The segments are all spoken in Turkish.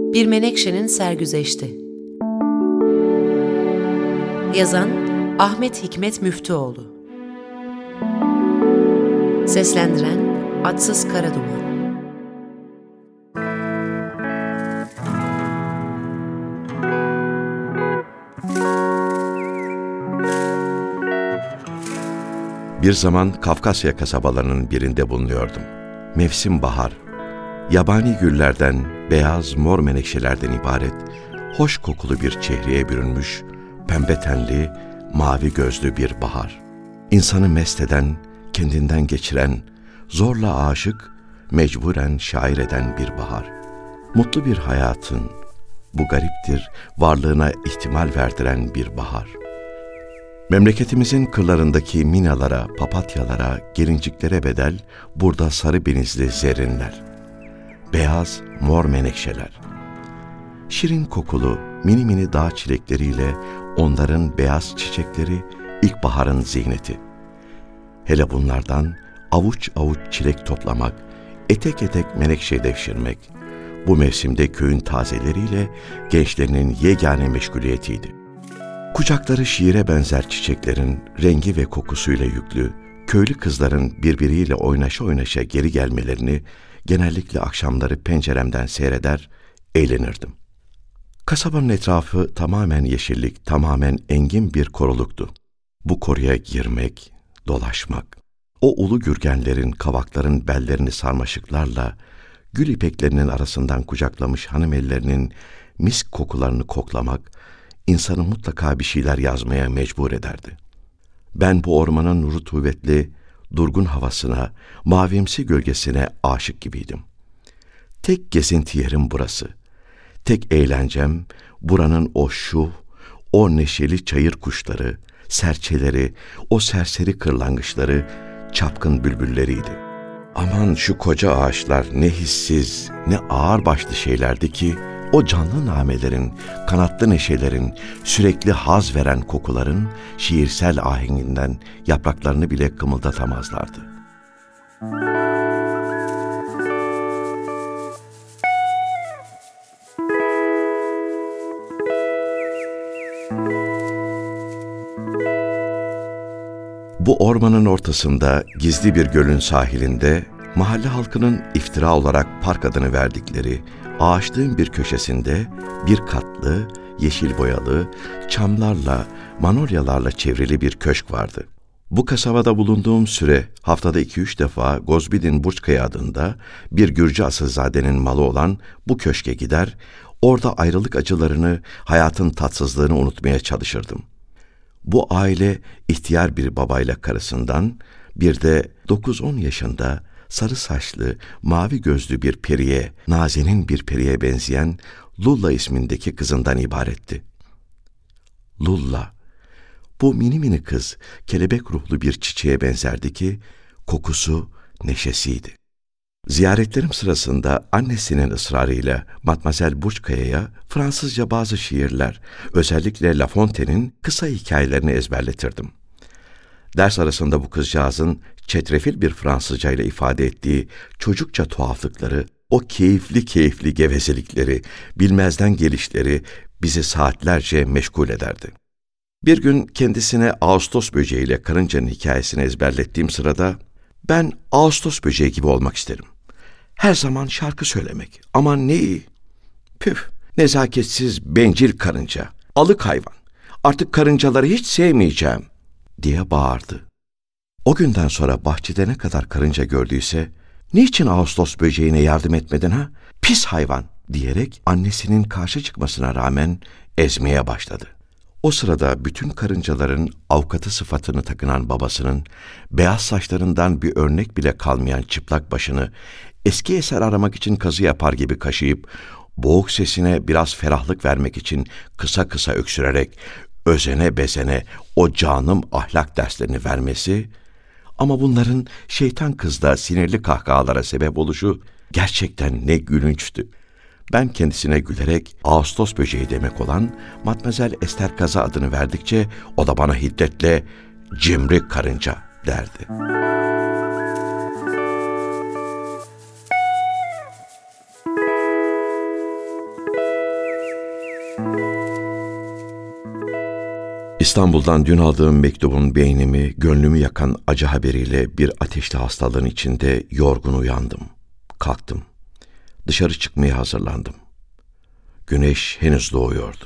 Bir Menekşe'nin Sergüzeşti. Yazan Ahmet Hikmet Müftüoğlu. Seslendiren Atsız Karaduman. Bir zaman Kafkasya kasabalarının birinde bulunuyordum. Mevsim bahar. Yabani güllerden, beyaz mor menekşelerden ibaret, hoş kokulu bir çehreye bürünmüş, pembe tenli, mavi gözlü bir bahar. İnsanı mest eden, kendinden geçiren, zorla aşık, mecburen şair eden bir bahar. Mutlu bir hayatın, bu gariptir, varlığına ihtimal verdiren bir bahar. Memleketimizin kırlarındaki minalara, papatyalara, gelinciklere bedel burada sarı benizli zerrinler. Beyaz, mor menekşeler. Şirin kokulu, mini mini dağ çilekleriyle onların beyaz çiçekleri ilkbaharın ziyneti. Hele bunlardan avuç avuç çilek toplamak, etek etek menekşe devşirmek, bu mevsimde köyün tazeleriyle gençlerinin yegane meşguliyetiydi. Kucakları şiire benzer çiçeklerin rengi ve kokusuyla yüklü, köylü kızların birbiriyle oynaşa oynaşa geri gelmelerini genellikle akşamları penceremden seyreder, eğlenirdim. Kasabanın etrafı tamamen yeşillik, tamamen engin bir koruluktu. Bu koruya girmek, dolaşmak, o ulu gürgenlerin, kavakların bellerini sarmaşıklarla, gül ipeklerinin arasından kucaklamış hanımellerinin misk kokularını koklamak, insanı mutlaka bir şeyler yazmaya mecbur ederdi. Ben bu ormanın rutubetli, durgun havasına, mavimsi gölgesine aşık gibiydim. Tek gezinti yerim burası. Tek eğlencem buranın o şuh, o neşeli çayır kuşları, serçeleri, o serseri kırlangıçları, çapkın bülbülleriydi. Aman şu koca ağaçlar ne hissiz, ne ağırbaşlı şeylerdi ki, o canlı namelerin, kanatlı neşelerin, sürekli haz veren kokuların şiirsel ahenginden yapraklarını bile kımıldatamazlardı. Bu ormanın ortasında, gizli bir gölün sahilinde, mahalle halkının iftira olarak park adını verdikleri ağaçlığın bir köşesinde bir katlı, yeşil boyalı, çamlarla, manolyalarla çevrili bir köşk vardı. Bu kasabada bulunduğum süre haftada 2-3 defa Gozbidin Burçkaya adında bir Gürcü asilzadenin malı olan bu köşke gider, orada ayrılık acılarını, hayatın tatsızlığını unutmaya çalışırdım. Bu aile ihtiyar bir babayla karısından, bir de 9-10 yaşında sarı saçlı, mavi gözlü bir periye, nazenin bir periye benzeyen Lulla ismindeki kızından ibaretti. Lulla, bu mini mini kız kelebek ruhlu bir çiçeğe benzerdi ki kokusu neşesiydi. Ziyaretlerim sırasında annesinin ısrarıyla Matmazel Burçkaya'ya Fransızca bazı şiirler, özellikle La Fontaine'in kısa hikayelerini ezberletirdim. Ders arasında bu kızcağızın çetrefil bir Fransızca ile ifade ettiği çocukça tuhaflıkları, o keyifli gevezelikleri, bilmezden gelişleri bizi saatlerce meşgul ederdi. Bir gün kendisine Ağustos böceğiyle karıncanın hikayesini ezberlettiğim sırada, "Ben Ağustos böceği gibi olmak isterim. Her zaman şarkı söylemek. Aman ne iyi. Püf, nezaketsiz, bencil karınca, alık hayvan. Artık karıncaları hiç sevmeyeceğim," diye bağırdı. O günden sonra bahçede ne kadar karınca gördüyse, "Niçin Ağustos böceğine yardım etmedin ha? Pis hayvan," diyerek annesinin karşı çıkmasına rağmen ezmeye başladı. O sırada bütün karıncaların avukatı sıfatını takınan babasının beyaz saçlarından bir örnek bile kalmayan çıplak başını eski eser aramak için kazı yapar gibi kaşıyıp, boğuk sesine biraz ferahlık vermek için kısa kısa öksürerek özene bezene o canım ahlak derslerini vermesi, ama bunların şeytan kızda sinirli kahkahalara sebep oluşu gerçekten ne gülünçtü. Ben kendisine gülerek Ağustos böceği demek olan Matmazel Esterkaza adını verdikçe o da bana hiddetle "cimri karınca" derdi. İstanbul'dan dün aldığım mektubun beynimi, gönlümü yakan acı haberiyle bir ateşli hastalığın içinde yorgun uyandım. Kalktım. Dışarı çıkmaya hazırlandım. Güneş henüz doğuyordu.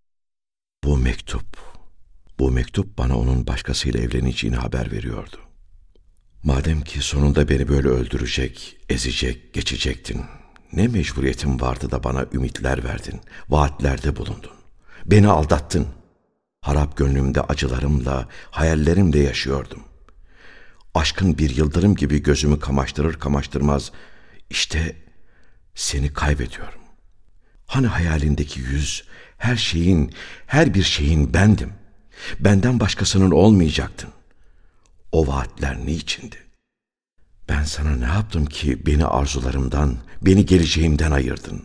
Bu mektup bana onun başkasıyla evleneceğini haber veriyordu. Madem ki sonunda beni böyle öldürecek, ezecek, geçecektin, ne mecburiyetin vardı da bana ümitler verdin, vaatlerde bulundun. Beni aldattın. Harap gönlümde acılarımla, hayallerimle yaşıyordum. Aşkın bir yıldırım gibi gözümü kamaştırır kamaştırmaz, işte seni kaybediyorum. Hani hayalindeki yüz, her bir şeyin bendim. Benden başkasının olmayacaktın. O vaatler niçindi? Ben sana ne yaptım ki beni arzularımdan, beni geleceğimden ayırdın?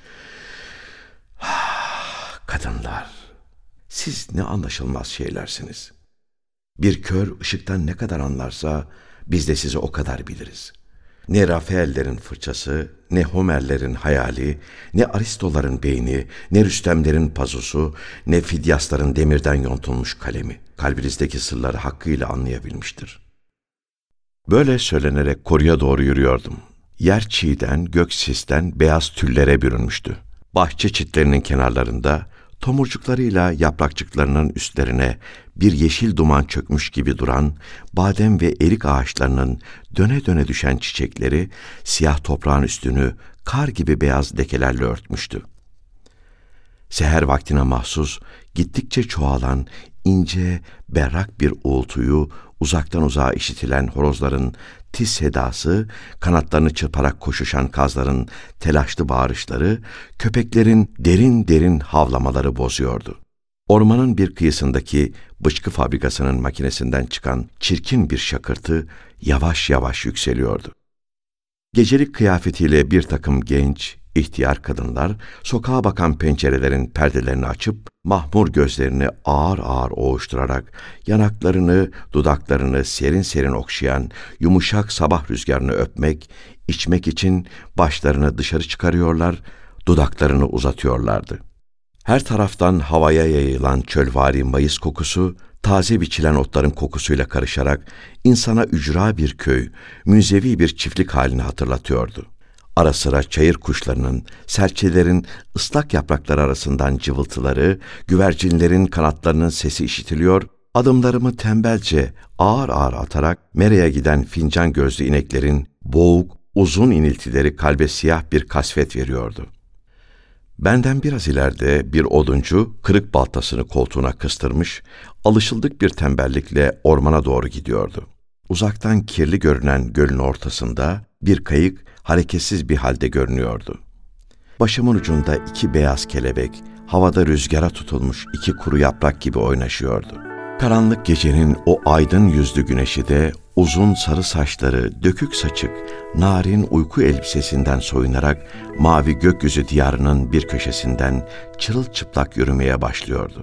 Kadınlar, siz ne anlaşılmaz şeylersiniz. Bir kör ışıktan ne kadar anlarsa biz de sizi o kadar biliriz. Ne Rafaellerin fırçası, ne Homerlerin hayali, ne Aristoların beyni, ne Rüstemlerin pazusu, ne Fidyasların demirden yontulmuş kalemi kalbinizdeki sırları hakkıyla anlayabilmiştir. Böyle söylenerek koruya doğru yürüyordum. Yer çiğden, gök sisten beyaz tüllere bürünmüştü. Bahçe çitlerinin kenarlarında tomurcuklarıyla yaprakçıklarının üstlerine bir yeşil duman çökmüş gibi duran badem ve erik ağaçlarının döne döne düşen çiçekleri siyah toprağın üstünü kar gibi beyaz lekelerle örtmüştü. Seher vaktine mahsus gittikçe çoğalan ince, berrak bir uğultuyu uzaktan uzağa işitilen horozların tiz sedası, kanatlarını çırparak koşuşan kazların telaşlı bağırışları, köpeklerin derin derin havlamaları bozuyordu. Ormanın bir kıyısındaki bıçkı fabrikasının makinesinden çıkan çirkin bir şakırtı yavaş yavaş yükseliyordu. Gecelik kıyafetiyle bir takım genç, ihtiyar kadınlar sokağa bakan pencerelerin perdelerini açıp mahmur gözlerini ağır ağır ovuşturarak yanaklarını, dudaklarını serin serin okşayan yumuşak sabah rüzgarını öpmek, içmek için başlarını dışarı çıkarıyorlar, dudaklarını uzatıyorlardı. Her taraftan havaya yayılan çölvari mayıs kokusu, taze biçilen otların kokusuyla karışarak insana ücra bir köy, münzevi bir çiftlik halini hatırlatıyordu. Ara sıra çayır kuşlarının, serçelerin ıslak yaprakları arasından cıvıltıları, güvercinlerin kanatlarının sesi işitiliyor, adımlarımı tembelce ağır ağır atarak mereye giden fincan gözlü ineklerin boğuk, uzun iniltileri kalbe siyah bir kasvet veriyordu. Benden biraz ileride bir oduncu kırık baltasını koltuğuna kıstırmış, alışıldık bir tembellikle ormana doğru gidiyordu. Uzaktan kirli görünen gölün ortasında bir kayık hareketsiz bir halde görünüyordu. Başımın ucunda iki beyaz kelebek, havada rüzgara tutulmuş iki kuru yaprak gibi oynaşıyordu. Karanlık gecenin o aydın yüzlü güneşi de uzun sarı saçları, dökük saçık, narin uyku elbisesinden soyunarak mavi gökyüzü diyarının bir köşesinden çırılçıplak yürümeye başlıyordu.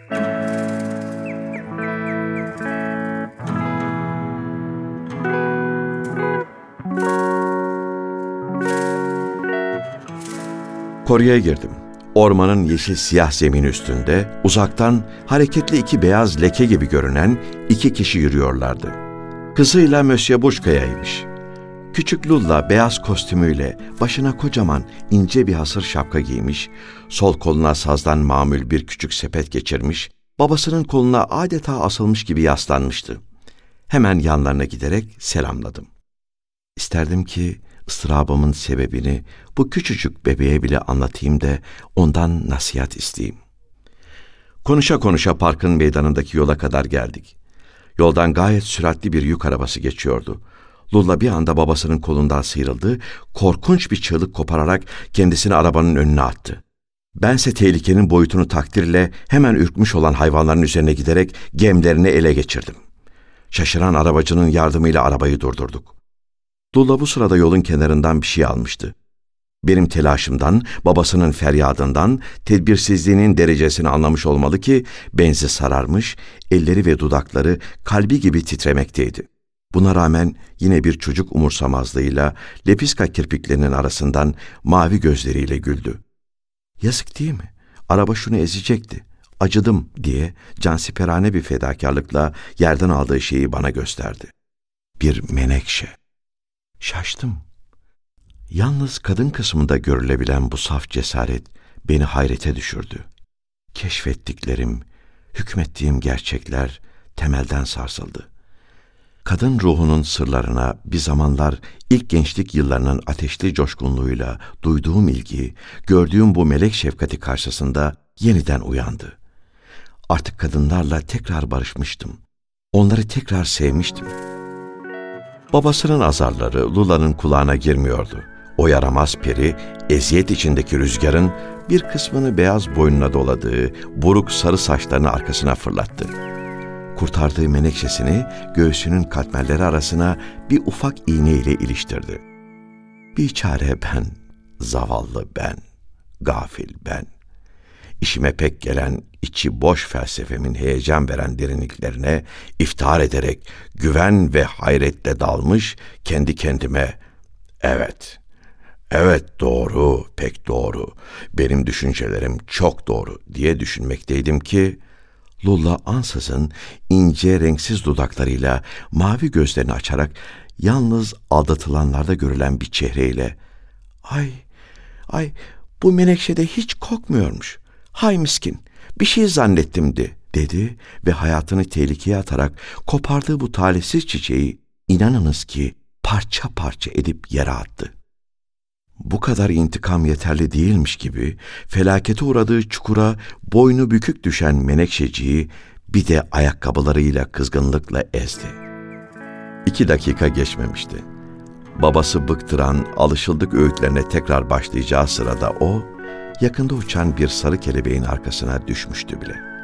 Koruya girdim. Ormanın yeşil siyah zemini üstünde uzaktan hareketli iki beyaz leke gibi görünen iki kişi yürüyorlardı. Kızıyla Monsieur Buşka'yaymış. Küçük Lulla beyaz kostümüyle başına kocaman ince bir hasır şapka giymiş, sol koluna sazdan mamül bir küçük sepet geçirmiş, babasının koluna adeta asılmış gibi yaslanmıştı. Hemen yanlarına giderek selamladım. İsterdim ki ıstırabımın sebebini bu küçücük bebeğe bile anlatayım da ondan nasihat isteyeyim. Konuşa konuşa parkın meydanındaki yola kadar geldik. Yoldan gayet süratli bir yük arabası geçiyordu. Lulla bir anda babasının kolundan sıyrıldı, korkunç bir çığlık kopararak kendisini arabanın önüne attı. Bense tehlikenin boyutunu takdirle hemen ürkmüş olan hayvanların üzerine giderek gemlerini ele geçirdim. Şaşıran arabacının yardımıyla arabayı durdurduk. Lulla bu sırada yolun kenarından bir şey almıştı. Benim telaşımdan, babasının feryadından, tedbirsizliğinin derecesini anlamış olmalı ki benzi sararmış, elleri ve dudakları kalbi gibi titremekteydi. Buna rağmen yine bir çocuk umursamazlığıyla lepiska kirpiklerinin arasından mavi gözleriyle güldü. Yazık değil mi? Araba şunu ezecekti. acıdım diye cansiperane bir fedakarlıkla yerden aldığı şeyi bana gösterdi. Bir menekşe. Şaştım. Yalnız kadın kısmında görülebilen bu saf cesaret beni hayrete düşürdü. Keşfettiklerim, hükmettiğim gerçekler temelden sarsıldı. Kadın ruhunun sırlarına bir zamanlar ilk gençlik yıllarının ateşli coşkunluğuyla duyduğum ilgi, gördüğüm bu melek şefkati karşısında yeniden uyandı. Artık kadınlarla tekrar barışmıştım. Onları tekrar sevmiştim. Babasının azarları Lula'nın kulağına girmiyordu. O yaramaz peri, eziyet içindeki rüzgarın bir kısmını beyaz boynuna doladığı buruk sarı saçlarını arkasına fırlattı. Kurtardığı menekşesini göğsünün katmerleri arasına bir ufak iğneyle iliştirdi. Biçare ben, zavallı ben, gafil ben. İşime pek gelen, içi boş felsefemin heyecan veren derinliklerine iftihar ederek güven ve hayretle dalmış kendi kendime, evet doğru, pek doğru, benim düşüncelerim çok doğru diye düşünmekteydim ki, Lulla ansızın ince renksiz dudaklarıyla mavi gözlerini açarak yalnız aldatılanlarda görülen bir çehreyle ay bu menekşede hiç kokmuyormuş. Hay miskin, bir şey zannettimdi dedi ve hayatını tehlikeye atarak kopardığı bu talihsiz çiçeği inanınız ki parça parça edip yere attı. Bu kadar intikam yeterli değilmiş gibi felakete uğradığı çukura boynu bükük düşen menekşeciyi bir de ayakkabılarıyla kızgınlıkla ezdi. 2 dakika geçmemişti. Babası bıktıran alışıldık öğütlerine tekrar başlayacağı sırada o, yakında uçan bir sarı kelebeğin arkasına düşmüştü bile.